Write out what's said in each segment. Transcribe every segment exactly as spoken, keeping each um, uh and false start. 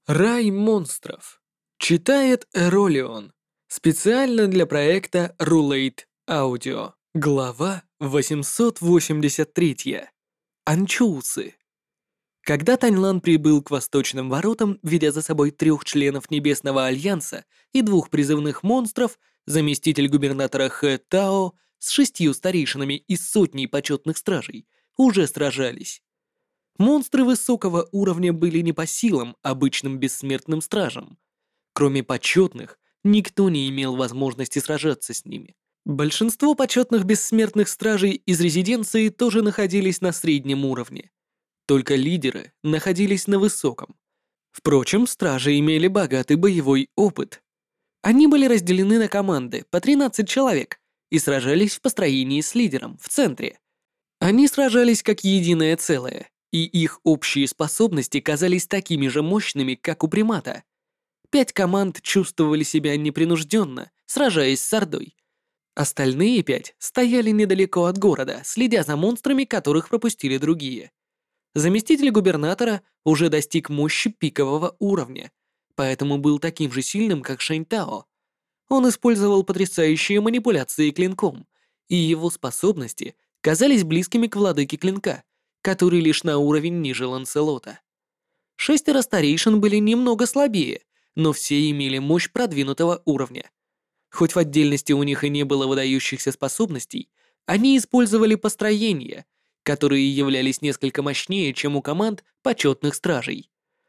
Рай монстров. Читает Эролион. Специально для проекта Rulate Audio. Глава восемьсот восемьдесят три. Анчоусы. Когда Таньлан прибыл к восточным воротам, ведя за собой трех членов Небесного Альянса и двух призывных монстров, заместитель губернатора Хэ Тао с шестью старейшинами и сотней почетных стражей уже сражались. Монстры высокого уровня были не по силам обычным бессмертным стражам. Кроме почетных, никто не имел возможности сражаться с ними. Большинство почетных бессмертных стражей из резиденции тоже находились на среднем уровне. Только лидеры находились на высоком. Впрочем, стражи имели богатый боевой опыт. Они были разделены на команды по тринадцать человек и сражались в построении с лидером в центре. Они сражались как единое целое, и их общие способности казались такими же мощными, как у примата. Пять команд чувствовали себя непринужденно, сражаясь с Ордой. Остальные пять стояли недалеко от города, следя за монстрами, которых пропустили другие. Заместитель губернатора уже достиг мощи пикового уровня, поэтому был таким же сильным, как Шэнь Тао. Он использовал потрясающие манипуляции клинком, и его способности казались близкими к владыке клинка, который лишь на уровень ниже Ланселота. Шестеро старейшин были немного слабее, но все имели мощь продвинутого уровня. Хоть в отдельности у них и не было выдающихся способностей, они использовали построения, которые являлись несколько мощнее, чем у команд почетных стражей.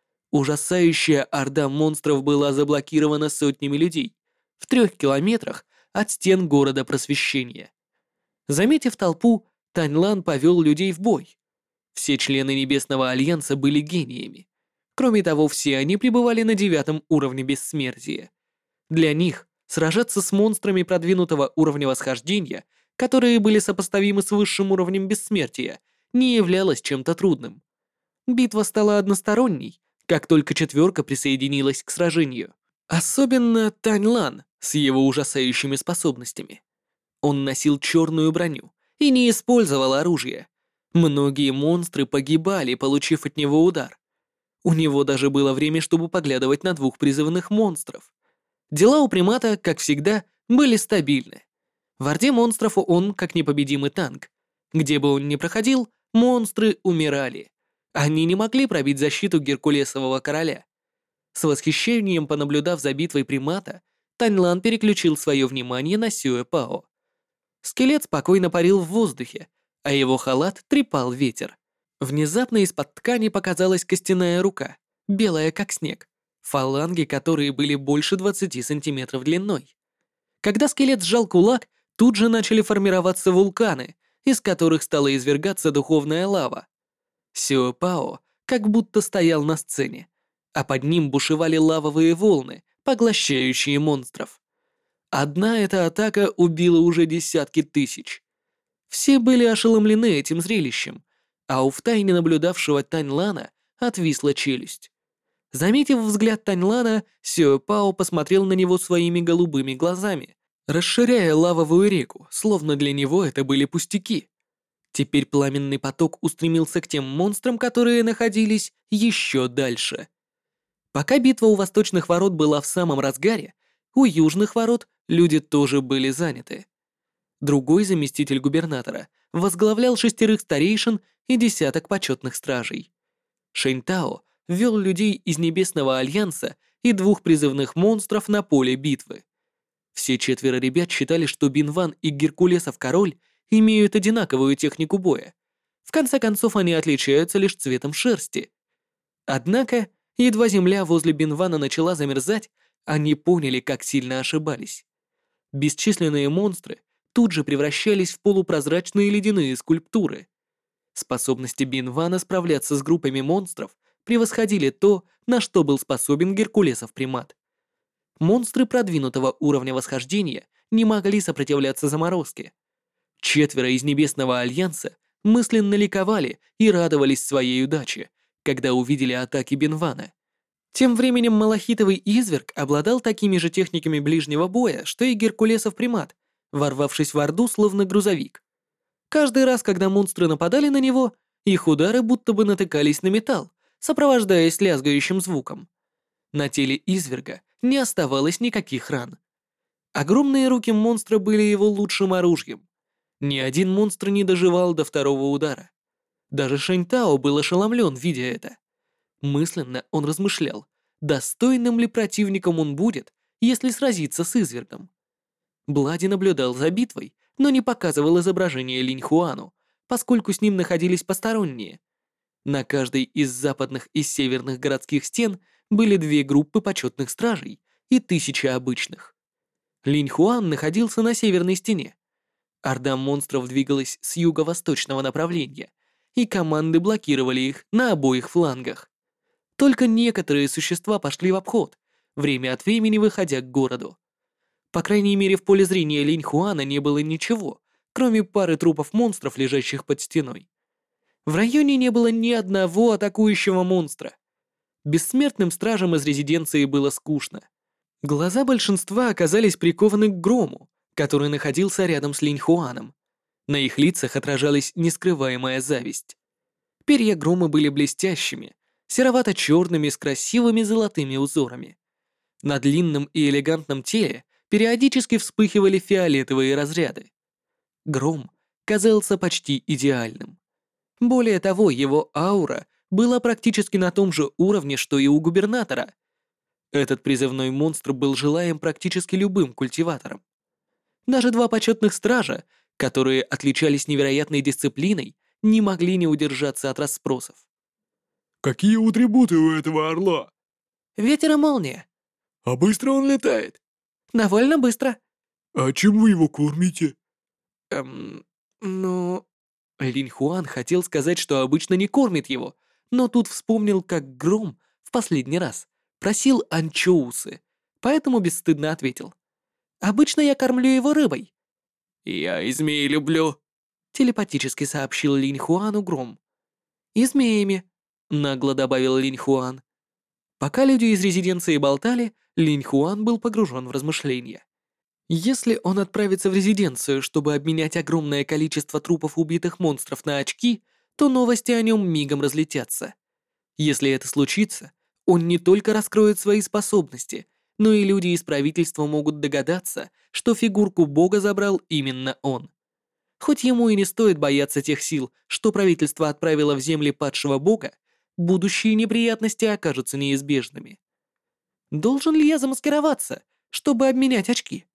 Ужасающая орда монстров была заблокирована сотнями людей в трех километрах от стен города Просвещения. Заметив толпу, Таньлан повел людей в бой. Все члены Небесного Альянса были гениями. Кроме того, все они пребывали на девятом уровне бессмертия. Для них сражаться с монстрами продвинутого уровня восхождения, которые были сопоставимы с высшим уровнем бессмертия, не являлось чем-то трудным. Битва стала односторонней, как только четверка присоединилась к сражению. Особенно Таньлан с его ужасающими способностями. Он носил черную броню и не использовал оружие. Многие монстры погибали, получив от него удар. У него даже было время, чтобы поглядывать на двух призывных монстров. Дела у примата, как всегда, были стабильны. В орде монстров он как непобедимый танк. Где бы он ни проходил, монстры умирали. Они не могли пробить защиту Геркулесового короля. С восхищением понаблюдав за битвой примата, Таньлан переключил свое внимание на Сюэ Пао. Скелет спокойно парил в воздухе, а его халат трепал ветер. Внезапно из-под ткани показалась костяная рука, белая как снег, фаланги, которые были больше двадцати сантиметров длиной. Когда скелет сжал кулак, тут же начали формироваться вулканы, из которых стала извергаться духовная лава. Сюэ Пао как будто стоял на сцене, а под ним бушевали лавовые волны, поглощающие монстров. Одна эта атака убила уже десятки тысяч. Все были ошеломлены этим зрелищем, а у втайне наблюдавшего Таньлана отвисла челюсть. Заметив взгляд Таньлана, Сюэ Пао посмотрел на него своими голубыми глазами, расширяя лавовую реку, словно для него это были пустяки. Теперь пламенный поток устремился к тем монстрам, которые находились еще дальше. Пока битва у восточных ворот была в самом разгаре, у южных ворот люди тоже были заняты. Другой заместитель губернатора возглавлял шестерых старейшин и десяток почетных стражей. Шэнь Тао ввел людей из Небесного Альянса и двух призывных монстров на поле битвы. Все четверо ребят считали, что Бинван и Геркулесов король имеют одинаковую технику боя. В конце концов, они отличаются лишь цветом шерсти. Однако, едва земля возле Бинвана начала замерзать, они поняли, как сильно ошибались. Бесчисленные монстры тут же превращались в полупрозрачные ледяные скульптуры. Способности Бинвана справляться с группами монстров превосходили то, на что был способен Геркулесов примат. Монстры продвинутого уровня восхождения не могли сопротивляться заморозке. Четверо из Небесного Альянса мысленно ликовали и радовались своей удаче, когда увидели атаки Бинвана. Тем временем малахитовый изверг обладал такими же техниками ближнего боя, что и Геркулесов примат, ворвавшись в орду словно грузовик. Каждый раз, когда монстры нападали на него, их удары будто бы натыкались на металл, сопровождаясь лязгающим звуком. На теле изверга не оставалось никаких ран. Огромные руки монстра были его лучшим оружием. Ни один монстр не доживал до второго удара. Даже Шэньтао был ошеломлен, видя это. Мысленно он размышлял, достойным ли противником он будет, если сразится с извергом. Блади наблюдал за битвой, но не показывал изображение Линь Хуану, поскольку с ним находились посторонние. На каждой из западных и северных городских стен были две группы почетных стражей и тысячи обычных. Линь Хуан находился на северной стене. Орда монстров двигалась с юго-восточного направления, и команды блокировали их на обоих флангах. Только некоторые существа пошли в обход, время от времени выходя к городу. По крайней мере, в поле зрения Линь Хуана не было ничего, кроме пары трупов монстров, лежащих под стеной. В районе не было ни одного атакующего монстра. Бессмертным стражам из резиденции было скучно. Глаза большинства оказались прикованы к Грому, который находился рядом с Линь Хуаном. На их лицах отражалась нескрываемая зависть. Перья Грома были блестящими, серовато-черными с красивыми золотыми узорами. На длинном и элегантном теле периодически вспыхивали фиолетовые разряды. Гром казался почти идеальным. Более того, его аура была практически на том же уровне, что и у губернатора. Этот призывной монстр был желаем практически любым культиватором. Даже два почетных стража, которые отличались невероятной дисциплиной, не могли не удержаться от расспросов. Какие атрибуты у этого орла? Ветер и молния. А быстро он летает? Довольно быстро. А чем вы его кормите? Эм, ну... Линь Хуан хотел сказать, что обычно не кормит его, но тут вспомнил, как Гром в последний раз просил анчоусы, поэтому бесстыдно ответил. Обычно я кормлю его рыбой. Я и змей люблю, Телепатически сообщил Линь Хуану Гром. И змеями, нагло добавил Линь Хуан. Пока люди из резиденции болтали, Линь Хуан был погружен в размышления. Если он отправится в резиденцию, чтобы обменять огромное количество трупов убитых монстров на очки, то новости о нем мигом разлетятся. Если это случится, он не только раскроет свои способности, но и люди из правительства могут догадаться, что фигурку бога забрал именно он. Хоть ему и не стоит бояться тех сил, что правительство отправило в земли падшего бога, будущие неприятности окажутся неизбежными. Должен ли я замаскироваться, чтобы обменять очки?